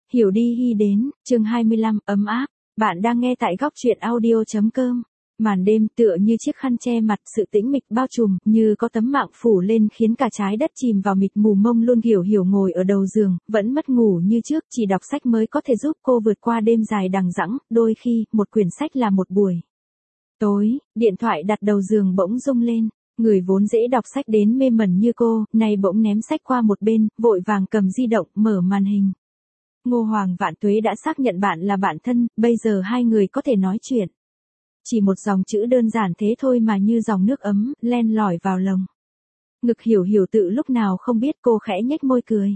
Hiểu đi hy đến, chương 25, ấm áp. Bạn đang nghe tại góc truyện audio.com. Màn đêm tựa như chiếc khăn che mặt, sự tĩnh mịch bao trùm, như có tấm mạng phủ lên khiến cả trái đất chìm vào mịt mù mông luôn. Hiểu ngồi ở đầu giường, vẫn mất ngủ như trước, chỉ đọc sách mới có thể giúp cô vượt qua đêm dài đằng đẵng, đôi khi, một quyển sách là một buổi tối. Điện thoại đặt đầu giường bỗng rung lên. Người vốn dễ đọc sách đến mê mẩn như cô, nay bỗng ném sách qua một bên, vội vàng cầm di động, mở màn hình. Ngô Hoàng Vạn Tuế đã xác nhận bạn là bạn thân, bây giờ hai người có thể nói chuyện. Chỉ một dòng chữ đơn giản thế thôi mà như dòng nước ấm, len lỏi vào lòng. Ngực Hiểu tự lúc nào không biết, cô khẽ nhếch môi cười.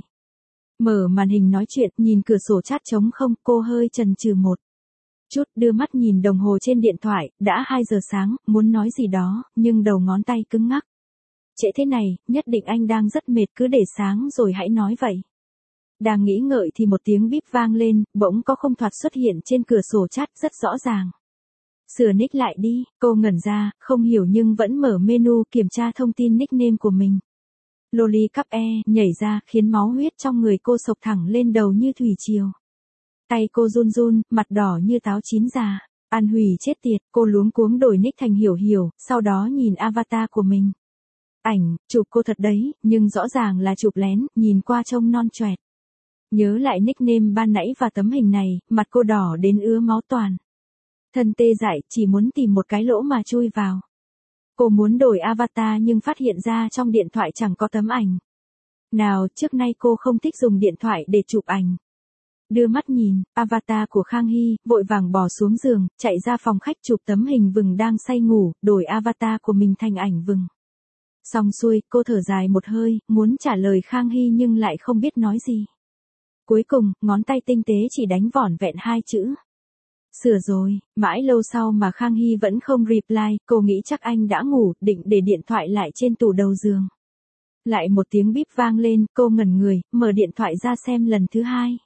Mở màn hình nói chuyện, nhìn cửa sổ chat trống không, cô hơi chần chừ một chút, đưa mắt nhìn đồng hồ trên điện thoại, đã 2 giờ sáng, muốn nói gì đó, nhưng đầu ngón tay cứng ngắc. Trễ thế này, nhất định anh đang rất mệt, cứ để sáng rồi hãy nói vậy. Đang nghĩ ngợi thì một tiếng bíp vang lên, bỗng có không thoạt xuất hiện trên cửa sổ chat rất rõ ràng. Sửa nick lại đi, cô ngẩn ra, không hiểu nhưng vẫn mở menu kiểm tra thông tin nickname của mình. Loli cắp e nhảy ra khiến máu huyết trong người cô sộc thẳng lên đầu như thủy triều. Tay cô run run, mặt đỏ như táo chín già. An hủy chết tiệt, cô luống cuống đổi nick thành Hiểu, sau đó nhìn avatar của mình. Ảnh, chụp cô thật đấy, nhưng rõ ràng là chụp lén, nhìn qua trông non choẹt. Nhớ lại nickname ban nãy và tấm hình này, mặt cô đỏ đến ứa máu toàn. Thân tê dại, chỉ muốn tìm một cái lỗ mà chui vào. Cô muốn đổi avatar nhưng phát hiện ra trong điện thoại chẳng có tấm ảnh. Nào, trước nay cô không thích dùng điện thoại để chụp ảnh. Đưa mắt nhìn, avatar của Khang Hy, vội vàng bò xuống giường, chạy ra phòng khách chụp tấm hình vừng đang say ngủ, đổi avatar của mình thành ảnh vừng. Xong xuôi, cô thở dài một hơi, muốn trả lời Khang Hy nhưng lại không biết nói gì. Cuối cùng, ngón tay tinh tế chỉ đánh vỏn vẹn 2 chữ. Sửa rồi, mãi lâu sau mà Khang Hy vẫn không reply, cô nghĩ chắc anh đã ngủ, định để điện thoại lại trên tủ đầu giường. Lại một tiếng bíp vang lên, cô ngẩn người, mở điện thoại ra xem lần thứ 2.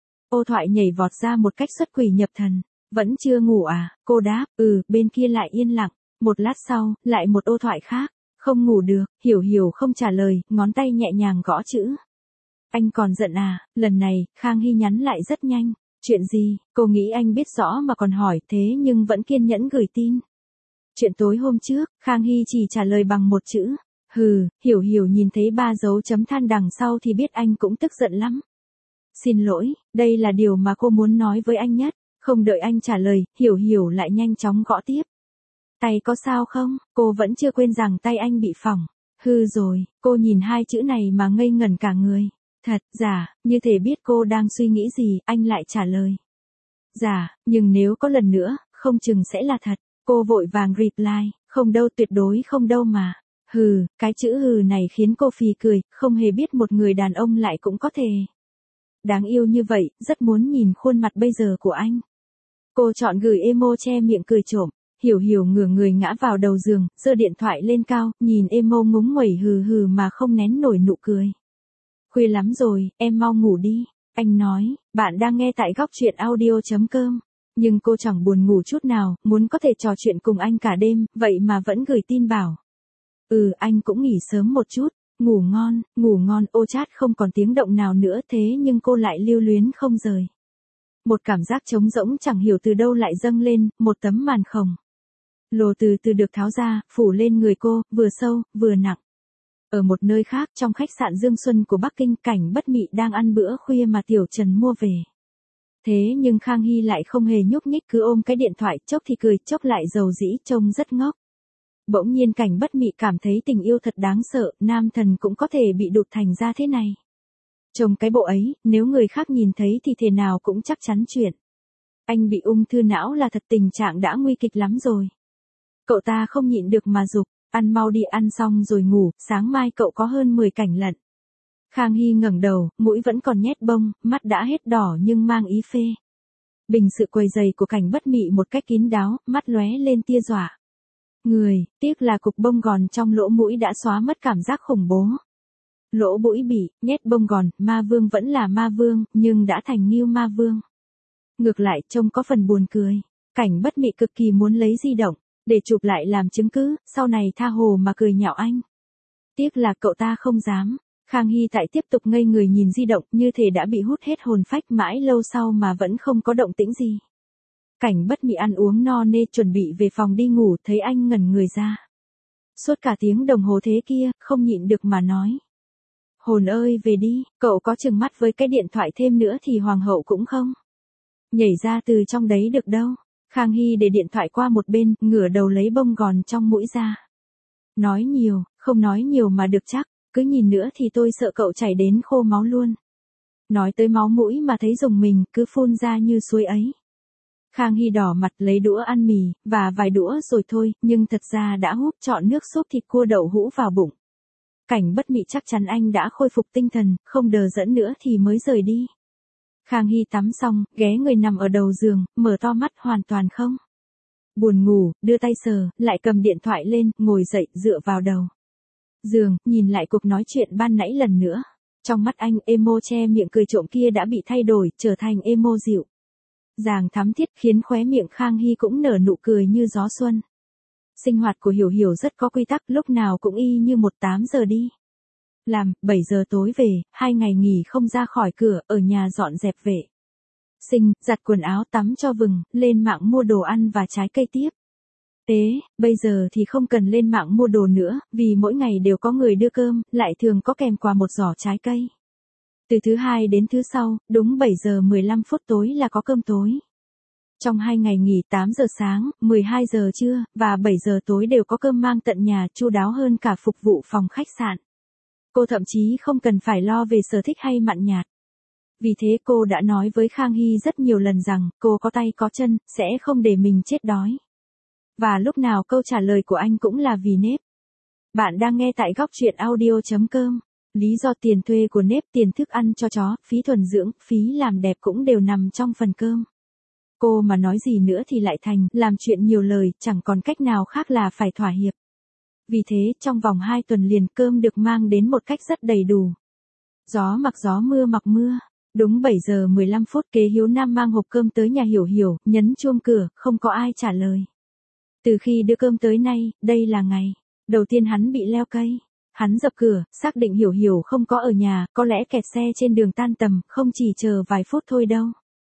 Ô thoại nhảy vọt ra một cách xuất quỷ nhập thần. Vẫn chưa ngủ à? Cô đáp, bên kia lại yên lặng. Một lát sau, lại một ô thoại khác. Không ngủ được, Hiểu không trả lời, ngón tay nhẹ nhàng gõ chữ. Anh còn giận à? Lần này, Khang Hy nhắn lại rất nhanh. Chuyện gì? Cô nghĩ anh biết rõ mà còn hỏi, thế nhưng vẫn kiên nhẫn gửi tin. Chuyện tối hôm trước, Khang Hy chỉ trả lời bằng một chữ. Hiểu nhìn thấy 3 dấu chấm than đằng sau thì biết anh cũng tức giận lắm. Xin lỗi, đây là điều mà cô muốn nói với anh nhất. Không đợi anh trả lời, Hiểu lại nhanh chóng gõ tiếp. Tay có sao không? Cô vẫn chưa quên rằng tay anh bị phỏng. Hư rồi, cô nhìn 2 chữ này mà ngây ngẩn cả người. Thật, giả, như thể biết cô đang suy nghĩ gì, anh lại trả lời. Giả, nhưng nếu có lần nữa, không chừng sẽ là thật. Cô vội vàng reply, không đâu, tuyệt đối không đâu mà. Cái chữ này khiến cô phì cười, không hề biết một người đàn ông lại cũng có thể đáng yêu như vậy, rất muốn nhìn khuôn mặt bây giờ của anh. Cô chọn gửi emo che miệng cười trộm. Hiểu ngửa người ngã vào đầu giường, giơ điện thoại lên cao, nhìn emo ngúng nguẩy mà không nén nổi nụ cười. Khuya lắm rồi, em mau ngủ đi. Anh nói, bạn đang nghe tại góc truyện audio.com. Nhưng cô chẳng buồn ngủ chút nào, muốn có thể trò chuyện cùng anh cả đêm, vậy mà vẫn gửi tin bảo. Anh cũng nghỉ sớm một chút. Ngủ ngon, ô chat không còn tiếng động nào nữa, thế nhưng cô lại lưu luyến không rời. Một cảm giác trống rỗng chẳng hiểu từ đâu lại dâng lên, một tấm màn khổng lồ từ từ được tháo ra, phủ lên người cô, vừa sâu, vừa nặng. Ở một nơi khác, trong khách sạn Dương Xuân của Bắc Kinh, Cảnh Bất Mị đang ăn bữa khuya mà Tiểu Trần mua về. Thế nhưng Khang Hy lại không hề nhúc nhích, cứ ôm cái điện thoại, chốc thì cười, chốc lại dầu dĩ, trông rất ngốc. Bỗng nhiên Cảnh Bất Mị cảm thấy tình yêu thật đáng sợ, nam thần cũng có thể bị đụt thành ra thế này. Trông cái bộ ấy, nếu người khác nhìn thấy thì thế nào cũng chắc chắn chuyện. Anh bị ung thư não là thật, tình trạng đã nguy kịch lắm rồi. Cậu ta không nhịn được mà giục, ăn mau đi, ăn xong rồi ngủ, sáng mai cậu có hơn 10 cảnh lận. Khang Hy ngẩng đầu, mũi vẫn còn nhét bông, mắt đã hết đỏ nhưng mang ý phê. Bình sự quầy giày của Cảnh Bất Mị một cách kín đáo, mắt lóe lên tia dọa. Tiếc là cục bông gòn trong lỗ mũi đã xóa mất cảm giác khủng bố. Lỗ mũi bị nhét bông gòn, ma vương vẫn là ma vương, nhưng đã thành Ngưu ma vương. Ngược lại, trông có phần buồn cười. Cảnh Bất Mị cực kỳ muốn lấy di động để chụp lại làm chứng cứ, sau này tha hồ mà cười nhạo anh. Tiếc là cậu ta không dám. Khang Hy tại tiếp tục ngây người nhìn di động như thể đã bị hút hết hồn phách mãi lâu sau mà vẫn không có động tĩnh gì. Cảnh Bất Mị ăn uống no nê chuẩn bị về phòng đi ngủ thấy anh ngẩn người ra. Suốt cả tiếng đồng hồ thế kia, không nhịn được mà nói. Hồn ơi về đi, cậu có chừng mắt với cái điện thoại thêm nữa thì hoàng hậu cũng không nhảy ra từ trong đấy được đâu. Khang Hy để điện thoại qua một bên, ngửa đầu lấy bông gòn trong mũi ra. Nói nhiều, không nói nhiều mà được chắc, cứ nhìn nữa thì tôi sợ cậu chảy đến khô máu luôn. Nói tới máu mũi mà thấy rùng mình, cứ phun ra như suối ấy. Khang Hy đỏ mặt lấy đũa ăn mì, và vài đũa rồi thôi, nhưng thật ra đã húp trọn nước súp thịt cua đậu hũ vào bụng. Cảnh Bất Mị chắc chắn anh đã khôi phục tinh thần, không đờ đẫn nữa thì mới rời đi. Khang Hy tắm xong, ghé người nằm ở đầu giường, mở to mắt hoàn toàn không buồn ngủ, đưa tay sờ, lại cầm điện thoại lên, ngồi dậy, dựa vào đầu giường, nhìn lại cuộc nói chuyện ban nãy lần nữa. Trong mắt anh, emo che miệng cười trộm kia đã bị thay đổi, trở thành emo dịu dàng thắm thiết, khiến khóe miệng Khang Hy cũng nở nụ cười như gió xuân. Sinh hoạt của Hiểu Hiểu rất có quy tắc, lúc nào cũng y như 8 giờ đi làm, 7 giờ tối về, 2 ngày nghỉ không ra khỏi cửa, ở nhà dọn dẹp vệ sinh, giặt quần áo, tắm cho vừng, lên mạng mua đồ ăn và trái cây tiếp. Bây giờ thì không cần lên mạng mua đồ nữa, vì mỗi ngày đều có người đưa cơm, lại thường có kèm quà một giỏ trái cây. Từ thứ hai đến thứ sau, đúng 7 giờ 15 phút tối là có cơm tối. Trong 2 ngày nghỉ 8 giờ sáng, 12 giờ trưa, và 7 giờ tối đều có cơm mang tận nhà, chu đáo hơn cả phục vụ phòng khách sạn. Cô thậm chí không cần phải lo về sở thích hay mặn nhạt. Vì thế cô đã nói với Khang Hy rất nhiều lần rằng, cô có tay có chân, sẽ không để mình chết đói. Và lúc nào câu trả lời của anh cũng là vì nếp. Bạn đang nghe tại góc truyện audio.com. Lý do tiền thuê của nếp, tiền thức ăn cho chó, phí thuần dưỡng, phí làm đẹp cũng đều nằm trong phần cơm. Cô mà nói gì nữa thì lại thành, làm chuyện nhiều lời, chẳng còn cách nào khác là phải thỏa hiệp. Vì thế, trong vòng 2 tuần liền cơm được mang đến một cách rất đầy đủ. Gió mặc gió, mưa mặc mưa. Đúng 7 giờ 15 phút, kế Hiếu Nam mang hộp cơm tới nhà Hiểu Hiểu, nhấn chuông cửa, không có ai trả lời. Từ khi đưa cơm tới nay, đây là ngày đầu tiên hắn bị leo cây. Hắn dập cửa, xác định Hiểu Hiểu không có ở nhà, có lẽ kẹt xe trên đường tan tầm, không chỉ chờ vài phút thôi đâu.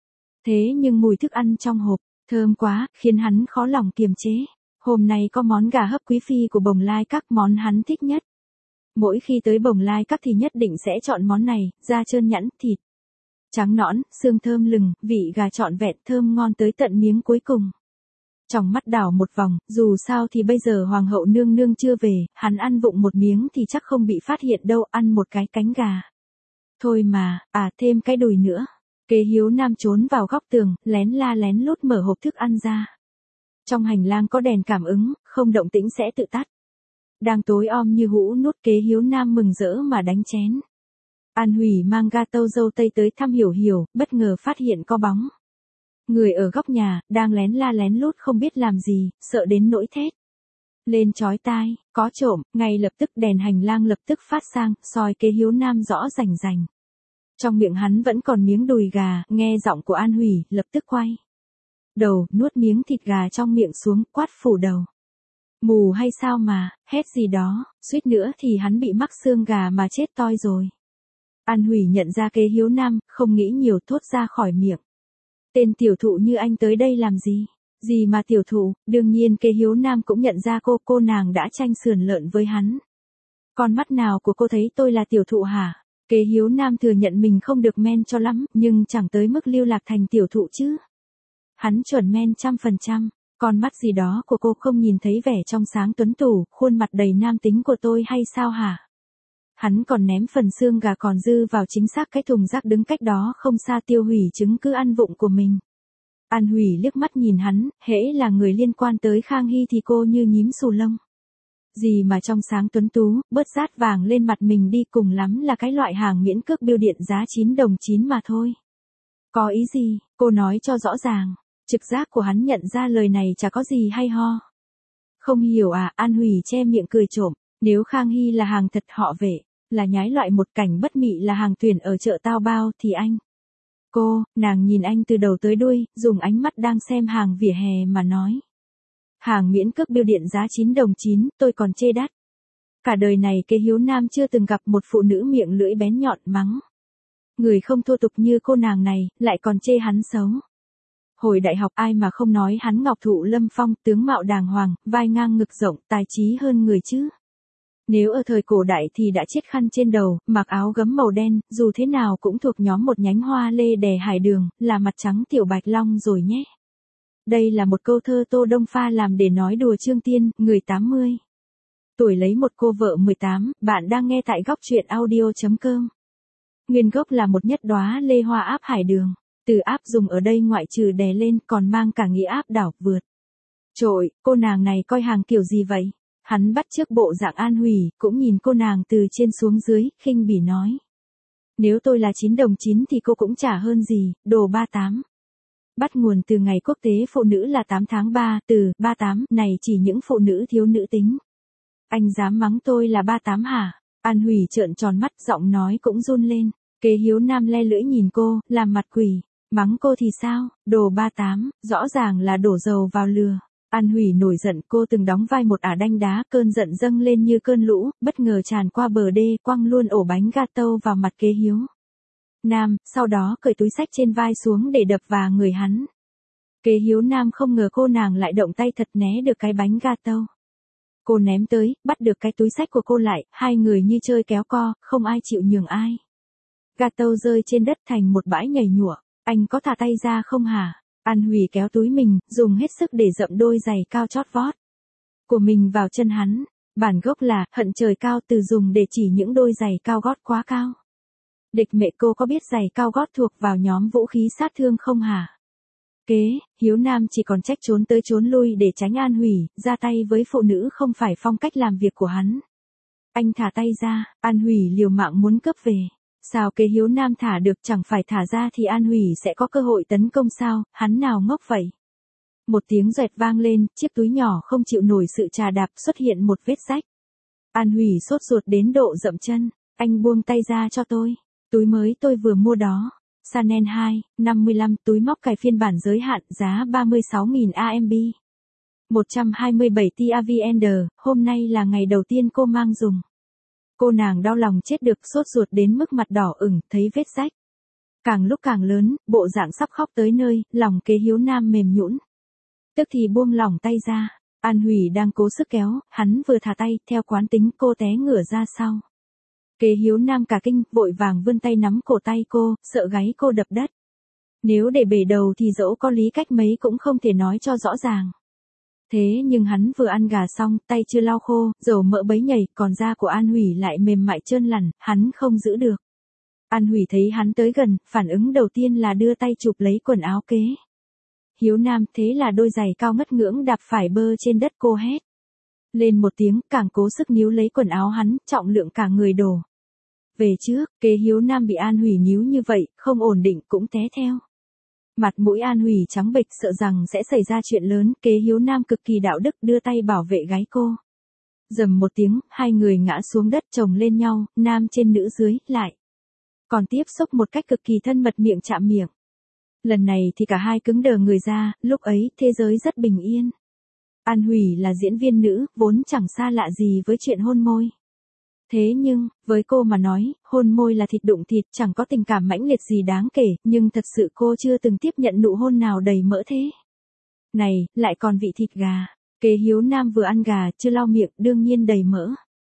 Thế nhưng mùi thức ăn trong hộp, thơm quá, khiến hắn khó lòng kiềm chế. Hôm nay có món gà hấp quý phi của Bồng Lai Các, món hắn thích nhất. Mỗi khi tới Bồng Lai Các thì nhất định sẽ chọn món này, da trơn nhẵn, thịt trắng nõn, xương thơm lừng, vị gà trọn vẹn, thơm ngon tới tận miếng cuối cùng. Trong mắt đảo một vòng, dù sao thì bây giờ hoàng hậu nương nương chưa về, hắn ăn vụng một miếng thì chắc không bị phát hiện đâu, ăn một cái cánh gà. Thôi mà, thêm cái đùi nữa. Kế Hiếu Nam trốn vào góc tường, lén la lén lút mở hộp thức ăn ra. Trong hành lang có đèn cảm ứng, không động tĩnh sẽ tự tắt. Đang tối om như hũ nút, Kế Hiếu Nam mừng rỡ mà đánh chén. An Hủy mang gato dâu tây tới thăm Hiểu Hiểu, bất ngờ phát hiện có bóng người ở góc nhà, đang lén la lén lút không biết làm gì, sợ đến nỗi thét lên chói tai, có trộm, ngay lập tức đèn hành lang lập tức phát sang, soi Kế Hiếu Nam rõ rành rành. Trong miệng hắn vẫn còn miếng đùi gà, nghe giọng của An Hủy, lập tức quay đầu, nuốt miếng thịt gà trong miệng xuống, quát phủ đầu. Mù hay sao mà, hét gì đó, suýt nữa thì hắn bị mắc xương gà mà chết toi rồi. An Hủy nhận ra Kế Hiếu Nam, không nghĩ nhiều, thốt ra khỏi miệng. Tên tiểu thụ như anh tới đây làm gì? Gì mà tiểu thụ, đương nhiên Kế Hiếu Nam cũng nhận ra cô nàng đã tranh sườn lợn với hắn. Con mắt nào của cô thấy tôi là tiểu thụ hả? Kế Hiếu Nam thừa nhận mình không được men cho lắm, nhưng chẳng tới mức lưu lạc thành tiểu thụ chứ. Hắn chuẩn men 100%, con mắt gì đó của cô không nhìn thấy vẻ trong sáng tuấn tú, khuôn mặt đầy nam tính của tôi hay sao hả? Hắn còn ném phần xương gà còn dư vào chính xác cái thùng rác đứng cách đó không xa, tiêu hủy chứng cứ ăn vụng của mình. An Hủy liếc mắt nhìn hắn, hễ là người liên quan tới Khang Hy thì cô như nhím xù lông. Gì mà trong sáng tuấn tú, bớt rát vàng lên mặt mình đi, cùng lắm là cái loại hàng miễn cước bưu điện giá 9 đồng 9 mà thôi. Có ý gì, cô nói cho rõ ràng. Trực giác của hắn nhận ra lời này chả có gì hay ho. Không hiểu à? An Hủy che miệng cười trộm. Nếu Khang Hy là hàng thật họ Vệ, là nhái loại một, Cảnh Bất Mị là hàng tuyển ở chợ tao bao thì anh. Nàng nhìn anh từ đầu tới đuôi, dùng ánh mắt đang xem hàng vỉa hè mà nói. Hàng miễn cước bưu điện giá 9 đồng 9, tôi còn chê đắt. Cả đời này Kế Hiếu Nam chưa từng gặp một phụ nữ miệng lưỡi bén nhọn mắng. Người không thô tục như cô nàng này, lại còn chê hắn xấu. Hồi đại học ai mà không nói hắn ngọc thụ lâm phong, tướng mạo đàng hoàng, vai ngang ngực rộng, tài trí hơn người chứ. Nếu ở thời cổ đại thì đã chiết khăn trên đầu, mặc áo gấm màu đen, dù thế nào cũng thuộc nhóm một nhánh hoa lê đè hải đường, là mặt trắng tiểu bạch long rồi nhé. Đây là một câu thơ Tô Đông pha làm để nói đùa Trương Tiên, người 80 tuổi lấy một cô vợ 18, bạn đang nghe tại góc truyện audio.com. Nguyên gốc là một nhất đóa lê hoa áp hải đường. Từ áp dùng ở đây ngoại trừ đè lên còn mang cả nghĩa áp đảo vượt. Trội, cô nàng này coi hàng kiểu gì vậy? Hắn bắt chước bộ dạng An Hủy, cũng nhìn cô nàng từ trên xuống dưới, khinh bỉ nói. Nếu tôi là 9 đồng 9 thì cô cũng chả hơn gì, đồ 38. Bắt nguồn từ ngày quốc tế phụ nữ là 8 tháng 3, từ 38 này chỉ những phụ nữ thiếu nữ tính. Anh dám mắng tôi là 38 hả? An Hủy trợn tròn mắt, giọng nói cũng run lên. Kế Hiếu Nam le lưỡi nhìn cô, làm mặt quỷ. Mắng cô thì sao, đồ 38, rõ ràng là đổ dầu vào lừa. An Hủy nổi giận, cô từng đóng vai một ả đanh đá, cơn giận dâng lên như cơn lũ, bất ngờ tràn qua bờ đê, quăng luôn ổ bánh gato vào mặt Kế Hiếu Nam, sau đó cởi túi xách trên vai xuống để đập vào người hắn. Kế Hiếu Nam không ngờ cô nàng lại động tay thật né được cái bánh gato. Cô ném tới, bắt được cái túi xách của cô lại, hai người như chơi kéo co, không ai chịu nhường ai. Gato rơi trên đất thành một bãi nhảy nhụa. Anh có thả tay ra không hả? An Hủy kéo túi mình, dùng hết sức để dậm đôi giày cao chót vót của mình vào chân hắn. Bản gốc là hận trời cao, từ dùng để chỉ những đôi giày cao gót quá cao. Địch mẹ, cô có biết giày cao gót thuộc vào nhóm vũ khí sát thương không hả? Kế Hiếu Nam chỉ còn trách trốn tới trốn lui để tránh An Hủy, ra tay với phụ nữ không phải phong cách làm việc của hắn. Anh thả tay ra, An Hủy liều mạng muốn cướp về. Sao Kế Hiếu Nam thả được, chẳng phải thả ra thì An Hủy sẽ có cơ hội tấn công sao, hắn nào ngốc vậy. Một tiếng doẹt vang lên, chiếc túi nhỏ không chịu nổi sự chà đạp, xuất hiện một vết rách. An Hủy sốt ruột đến độ dậm chân, anh buông tay ra cho tôi, túi mới tôi vừa mua đó. Chanel 2, 55, túi móc cài phiên bản giới hạn, giá 36.000 AMB. 127 TAVN, hôm nay là ngày đầu tiên cô mang dùng. Cô nàng đau lòng chết được, sốt ruột đến mức mặt đỏ ửng, thấy vết rách càng lúc càng lớn, bộ dạng sắp khóc tới nơi, lòng Kế Hiếu Nam mềm nhũn. Tức thì buông lỏng tay ra. An Hủy đang cố sức kéo, hắn vừa thả tay, theo quán tính cô té ngửa ra sau. Kế Hiếu Nam cả kinh, vội vàng vươn tay nắm cổ tay cô, sợ gáy cô đập đất. Nếu để bể đầu thì dẫu có lý cách mấy cũng không thể nói cho rõ ràng. Thế nhưng hắn vừa ăn gà xong, tay chưa lau khô, dầu mỡ bấy nhảy, còn da của An Hủy lại mềm mại trơn lẳn, hắn không giữ được. An Hủy thấy hắn tới gần, phản ứng đầu tiên là đưa tay chụp lấy quần áo Kế Hiếu Nam, thế là đôi giày cao ngất ngưỡng đạp phải bơ trên đất, cô hét lên một tiếng, càng cố sức níu lấy quần áo hắn, trọng lượng cả người đổ về trước. Kế Hiếu Nam bị An Hủy níu như vậy, không ổn định cũng té theo. Mặt mũi An Hủy trắng bệch, sợ rằng sẽ xảy ra chuyện lớn. Kế Hiếu Nam cực kỳ đạo đức đưa tay bảo vệ gái cô. Rầm một tiếng, hai người ngã xuống đất chồng lên nhau, nam trên nữ dưới, lại còn tiếp xúc một cách cực kỳ thân mật, miệng chạm miệng. Lần này thì cả hai cứng đờ người ra, lúc ấy thế giới rất bình yên. An Hủy là diễn viên nữ, vốn chẳng xa lạ gì với chuyện hôn môi. Thế nhưng, với cô mà nói, hôn môi là thịt đụng thịt, chẳng có tình cảm mãnh liệt gì đáng kể, nhưng thật sự cô chưa từng tiếp nhận nụ hôn nào đầy mỡ thế. Này, lại còn vị thịt gà. Kế Hiếu Nam vừa ăn gà, chưa lau miệng, đương nhiên đầy mỡ.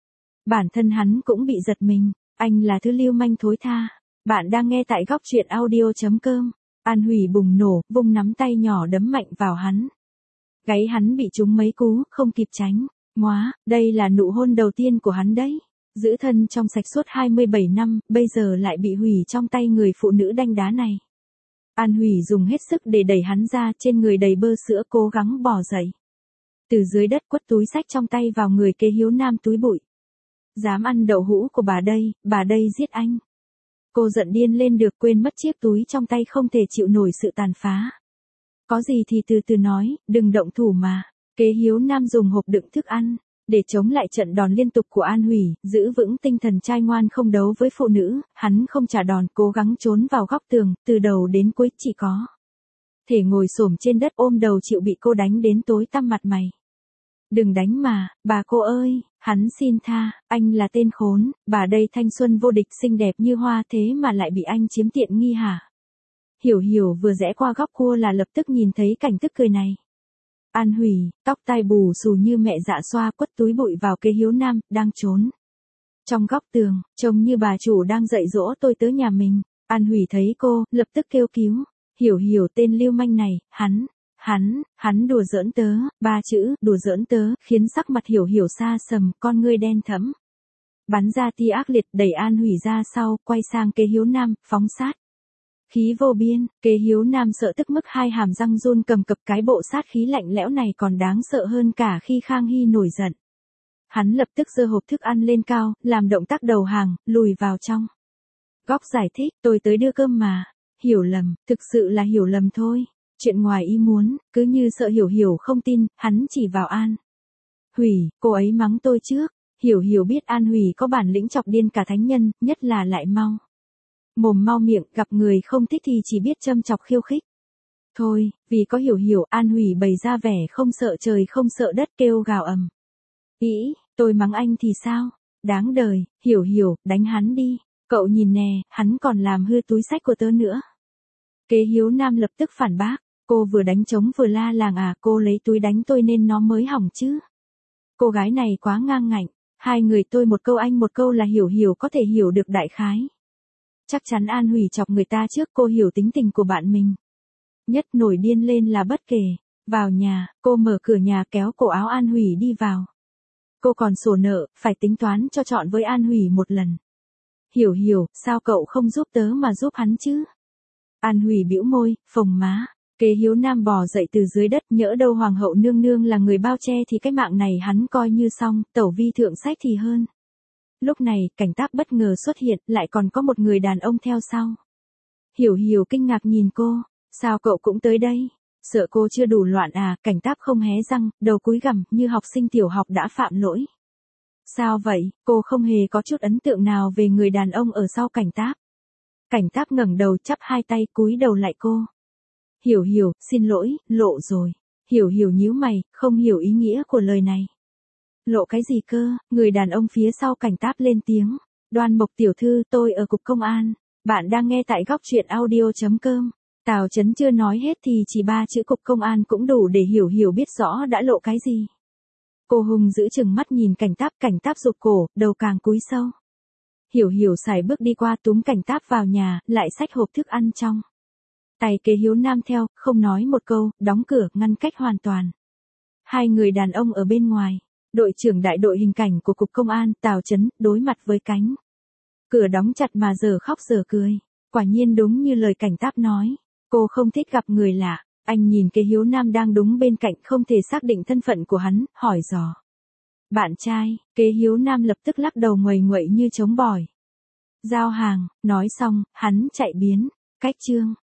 Bản thân hắn cũng bị giật mình, anh là thứ lưu manh thối tha. Bạn đang nghe tại góc truyện audio.com. An Hủy bùng nổ, vung nắm tay nhỏ đấm mạnh vào hắn. Gáy hắn bị trúng mấy cú, không kịp tránh. Móa, đây là nụ hôn đầu tiên của hắn đấy. Giữ thân trong sạch suốt 27 năm, bây giờ lại bị hủy trong tay người phụ nữ đanh đá này. An Hủy dùng hết sức để đẩy hắn ra, trên người đầy bơ sữa, cố gắng bò dậy. Từ dưới đất quất túi xách trong tay vào người Kế Hiếu Nam, túi bụi. Dám ăn đậu hũ của bà đây giết anh. Cô giận điên lên được, quên mất chiếc túi trong tay không thể chịu nổi sự tàn phá. Có gì thì từ từ nói, đừng động thủ mà. Kế Hiếu Nam dùng hộp đựng thức ăn để chống lại trận đòn liên tục của An Hủy, giữ vững tinh thần trai ngoan không đấu với phụ nữ, hắn không trả đòn, cố gắng trốn vào góc tường, từ đầu đến cuối chỉ có thể ngồi xổm trên đất ôm đầu chịu bị cô đánh đến tối tăm mặt mày. Đừng đánh mà, bà cô ơi, hắn xin tha, anh là tên khốn, bà đây thanh xuân vô địch xinh đẹp như hoa thế mà lại bị anh chiếm tiện nghi hả? Hiểu Hiểu vừa rẽ qua góc cua là lập tức nhìn thấy cảnh tức cười này. An Hủy, tóc tai bù xù như mẹ dạ xoa quất túi bụi vào kế Hiếu Nam, đang trốn trong góc tường, trông như bà chủ đang dạy dỗ tôi tớ nhà mình. An Hủy thấy cô, lập tức kêu cứu. Hiểu Hiểu tên lưu manh này, hắn đùa giỡn tớ, ba chữ, đùa giỡn tớ, khiến sắc mặt Hiểu Hiểu xa sầm, con ngươi đen thẫm. Bắn ra tia ác liệt đẩy An Hủy ra sau, quay sang kế Hiếu Nam, phóng sát. Khí vô biên, kế Hiếu Nam sợ tức mức hai hàm răng run cầm cập, cái bộ sát khí lạnh lẽo này còn đáng sợ hơn cả khi Khang Hy nổi giận. Hắn lập tức giơ hộp thức ăn lên cao, làm động tác đầu hàng, lùi vào trong góc giải thích, tôi tới đưa cơm mà. Hiểu lầm, thực sự là hiểu lầm thôi. Chuyện ngoài ý muốn, cứ như sợ Hiểu Hiểu không tin, hắn chỉ vào An Hủy, cô ấy mắng tôi trước. Hiểu Hiểu biết An Hủy có bản lĩnh chọc điên cả thánh nhân, nhất là lại mau mồm mau miệng, gặp người không thích thì chỉ biết châm chọc khiêu khích. Thôi, vì có Hiểu Hiểu, An Hủy bày ra vẻ không sợ trời không sợ đất, kêu gào ầm ĩ, tôi mắng anh thì sao? Đáng đời, Hiểu Hiểu, đánh hắn đi. Cậu nhìn nè, hắn còn làm hư túi xách của tớ nữa. Kế Hiếu Nam lập tức phản bác, cô vừa đánh trống vừa la làng à, cô lấy túi đánh tôi nên nó mới hỏng chứ. Cô gái này quá ngang ngạnh, hai người tôi một câu anh một câu là Hiểu Hiểu có thể hiểu được đại khái. Chắc chắn An Hủy chọc người ta trước, cô hiểu tính tình của bạn mình. Nhất nổi điên lên là bất kể. Vào nhà, cô mở cửa nhà kéo cổ áo An Hủy đi vào. Cô còn sổ nợ, phải tính toán cho trọn với An Hủy một lần. Hiểu Hiểu, sao cậu không giúp tớ mà giúp hắn chứ? An Hủy bĩu môi, phồng má. Kế Hiếu Nam bò dậy từ dưới đất, nhỡ đâu Hoàng hậu nương nương là người bao che thì cái mạng này hắn coi như xong, tẩu vi thượng sách thì hơn. Lúc này, cảnh tác bất ngờ xuất hiện, lại còn có một người đàn ông theo sau. Hiểu Hiểu kinh ngạc nhìn cô, sao cậu cũng tới đây? Sợ cô chưa đủ loạn à? Cảnh tác không hé răng, đầu cúi gằm, như học sinh tiểu học đã phạm lỗi. Sao vậy? Cô không hề có chút ấn tượng nào về người đàn ông ở sau cảnh tác. Cảnh tác ngẩng đầu chắp hai tay cúi đầu lại cô. Hiểu Hiểu, xin lỗi, lộ rồi. Hiểu Hiểu nhíu mày, không hiểu ý nghĩa của lời này. Lộ cái gì cơ? Người đàn ông phía sau cảnh tác lên tiếng. Đoan Mộc tiểu thư, tôi ở cục công an. Bạn đang nghe tại góc truyện audio.com. Tào Chấn chưa nói hết thì chỉ 3 chữ cục công an cũng đủ để Hiểu Hiểu biết rõ đã lộ cái gì. Cô hùng giữ chừng mắt nhìn cảnh táp rụt cổ, đầu càng cúi sâu. Hiểu Hiểu sải bước đi qua túm cảnh táp vào nhà, lại xách hộp thức ăn trong tay kế Hiếu Nam theo, không nói một câu, đóng cửa, ngăn cách hoàn toàn. Hai người đàn ông ở bên ngoài, đội trưởng đại đội hình cảnh của cục công an, Tào Chấn, đối mặt với cánh cửa đóng chặt mà giờ khóc giờ cười. Quả nhiên đúng như lời cảnh táp nói, cô không thích gặp người lạ. Anh nhìn kế Hiếu Nam đang đúng bên cạnh, không thể xác định thân phận của hắn, hỏi dò. Bạn trai, kế Hiếu Nam lập tức lắc đầu nguầy nguậy như trống bỏi. Giao hàng, nói xong, hắn chạy biến. Cách chương.